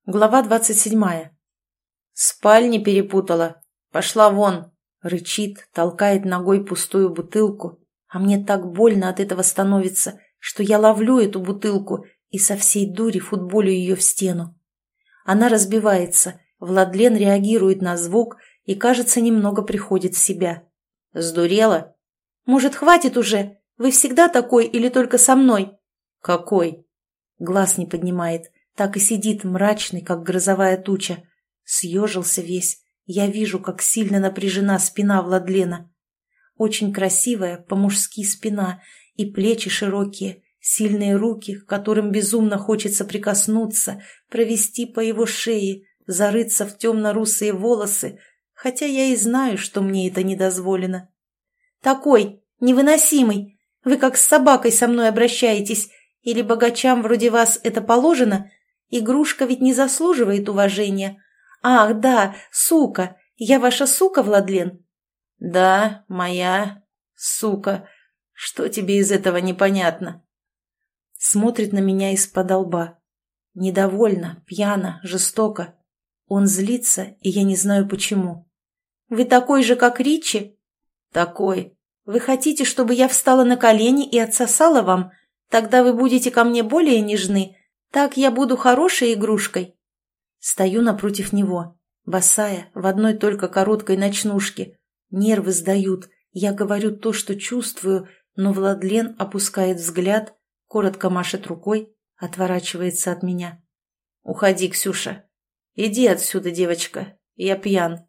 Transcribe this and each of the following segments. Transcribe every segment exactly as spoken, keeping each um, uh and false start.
Глава двадцать седьмая. «Спальни перепутала. Пошла вон!» Рычит, толкает ногой пустую бутылку. А мне так больно от этого становится, что я ловлю эту бутылку и со всей дури футболю ее в стену. Она разбивается, Владлен реагирует на звук и, кажется, немного приходит в себя. «Сдурела?» «Может, хватит уже? Вы всегда такой или только со мной?» «Какой?» Глаз не поднимает. Так и сидит мрачный, как грозовая туча. Съежился весь. Я вижу, как сильно напряжена спина Владлена. Очень красивая, по-мужски спина, и плечи широкие, сильные руки, к которым безумно хочется прикоснуться, провести по его шее, зарыться в темно-русые волосы, хотя я и знаю, что мне это не дозволено. «Такой, невыносимый! Вы как с собакой со мной обращаетесь, или богачам вроде вас это положено?» Игрушка ведь не заслуживает уважения. Ах, да, сука. Я ваша сука, Владлен? Да, моя сука. Что тебе из этого непонятно? Смотрит на меня из-под лба. Недовольно, пьяно, жестоко. Он злится, и я не знаю почему. Вы такой же, как Ричи? Такой. Вы хотите, чтобы я встала на колени и отсосала вам? Тогда вы будете ко мне более нежны. Так я буду хорошей игрушкой. Стою напротив него, босая, в одной только короткой ночнушке. Нервы сдают, я говорю то, что чувствую, но Владлен опускает взгляд, коротко машет рукой, отворачивается от меня. «Уходи, Ксюша. Иди отсюда, девочка. Я пьян».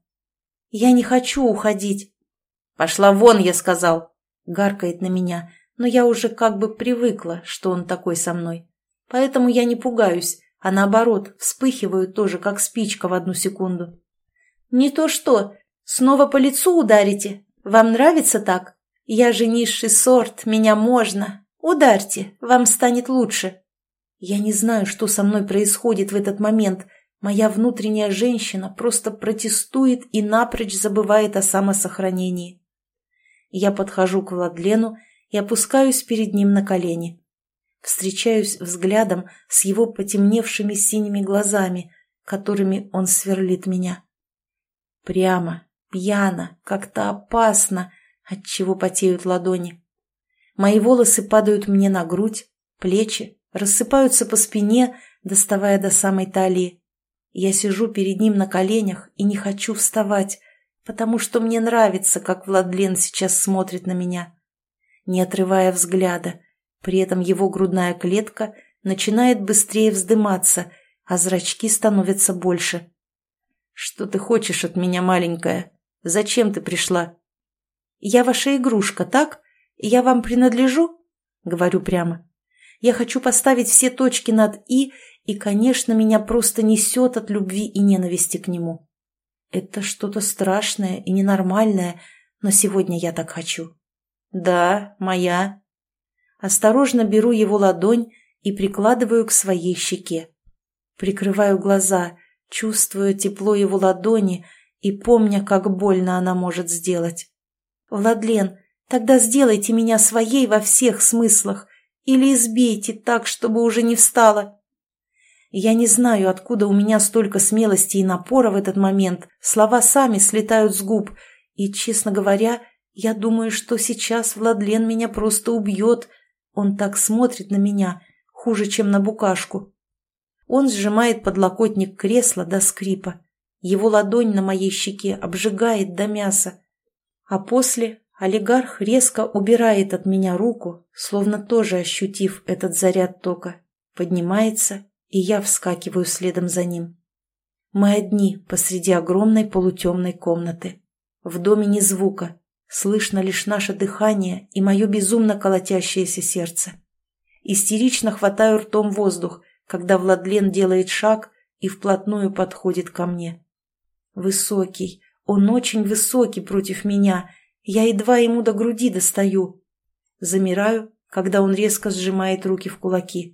«Я не хочу уходить». «Пошла вон, я сказал!» Гаркает на меня, но я уже как бы привыкла, что он такой со мной. Поэтому я не пугаюсь, а наоборот, вспыхиваю тоже, как спичка в одну секунду. «Не то что, снова по лицу ударите? Вам нравится так? Я же низший сорт, меня можно. Ударьте, вам станет лучше». Я не знаю, что со мной происходит в этот момент. Моя внутренняя женщина просто протестует и напрочь забывает о самосохранении. Я подхожу к Владлену и опускаюсь перед ним на колени. Встречаюсь взглядом с его потемневшими синими глазами, которыми он сверлит меня. Прямо, пьяно, как-то опасно, отчего потеют ладони. Мои волосы падают мне на грудь, плечи, рассыпаются по спине, доставая до самой талии. Я сижу перед ним на коленях и не хочу вставать, потому что мне нравится, как Владлен сейчас смотрит на меня, не отрывая взгляда. При этом его грудная клетка начинает быстрее вздыматься, а зрачки становятся больше. «Что ты хочешь от меня, маленькая? Зачем ты пришла?» «Я ваша игрушка, так? Я вам принадлежу?» Говорю прямо. «Я хочу поставить все точки над «и», и, конечно, меня просто несет от любви и ненависти к нему. Это что-то страшное и ненормальное, но сегодня я так хочу». «Да, моя». Осторожно беру его ладонь и прикладываю к своей щеке. Прикрываю глаза, чувствуя тепло его ладони и помня, как больно она может сделать. «Владлен, тогда сделайте меня своей во всех смыслах или избейте так, чтобы уже не встала». Я не знаю, откуда у меня столько смелости и напора в этот момент. Слова сами слетают с губ, и, честно говоря, я думаю, что сейчас Владлен меня просто убьет. Он так смотрит на меня, хуже, чем на букашку. Он сжимает подлокотник кресла до скрипа. Его ладонь на моей щеке обжигает до мяса. А после олигарх резко убирает от меня руку, словно тоже ощутив этот заряд тока. Поднимается, и я вскакиваю следом за ним. Мы одни посреди огромной полутемной комнаты. В доме ни звука. Слышно лишь наше дыхание и мое безумно колотящееся сердце. Истерично хватаю ртом воздух, когда Владлен делает шаг и вплотную подходит ко мне. Высокий, он очень высокий против меня, я едва ему до груди достаю. Замираю, когда он резко сжимает руки в кулаки.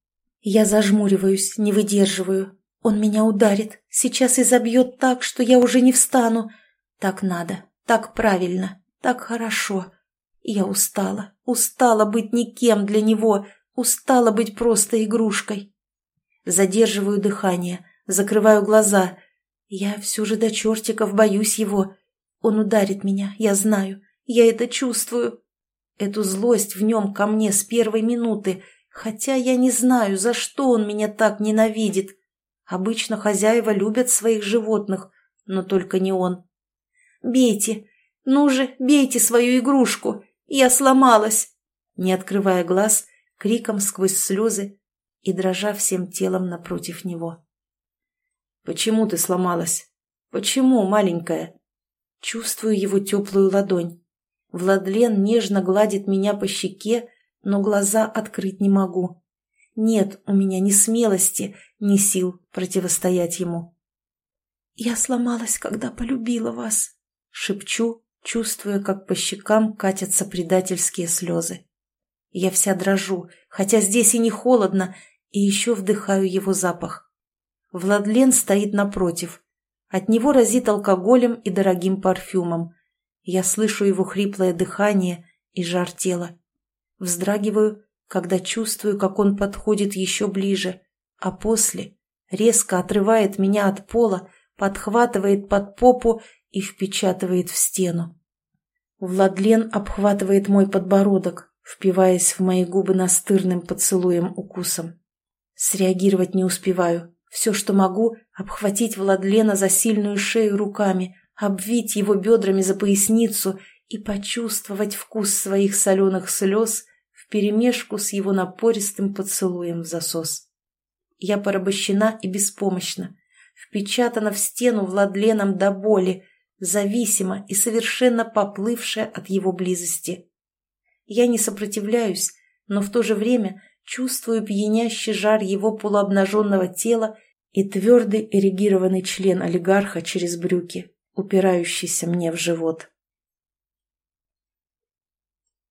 Я зажмуриваюсь, не выдерживаю. Он меня ударит, сейчас и забьет так, что я уже не встану. Так надо. Так правильно, так хорошо. Я устала, устала быть никем для него, устала быть просто игрушкой. Задерживаю дыхание, Закрываю глаза. Я все же до чертиков боюсь его. Он ударит меня, я знаю. Я это чувствую. Эту злость в нем ко мне с первой минуты, хотя я не знаю, за что он меня так ненавидит. Обычно хозяева любят своих животных, но только не он. «Бейте! Ну же, бейте свою игрушку! Я сломалась!» Не открывая глаз, криком сквозь слезы и дрожа всем телом напротив него. «Почему ты сломалась? Почему, маленькая?» Чувствую его теплую ладонь. Владлен нежно гладит меня по щеке, но глаза открыть не могу. Нет у меня ни смелости, ни сил противостоять ему. «Я сломалась, когда полюбила вас», — шепчу, чувствуя, как по щекам катятся предательские слезы. Я вся дрожу, хотя здесь и не холодно, и еще вдыхаю его запах. Владлен стоит напротив. От него разит алкоголем и дорогим парфюмом. Я слышу его хриплое дыхание и жар тела. Вздрагиваю, когда чувствую, как он подходит еще ближе, а после резко отрывает меня от пола, подхватывает под попу и впечатывает в стену. Владлен обхватывает мой подбородок, впиваясь в мои губы настырным поцелуем-укусом. Среагировать не успеваю. Все, что могу, обхватить Владлена за сильную шею руками, обвить его бедрами за поясницу и почувствовать вкус своих соленых слез вперемешку с его напористым поцелуем в засос. Я порабощена и беспомощна, впечатана в стену Владленом до боли, зависима и совершенно поплывшая от его близости. Я не сопротивляюсь, но в то же время чувствую пьянящий жар его полуобнаженного тела и твердый эрегированный член олигарха через брюки, упирающийся мне в живот.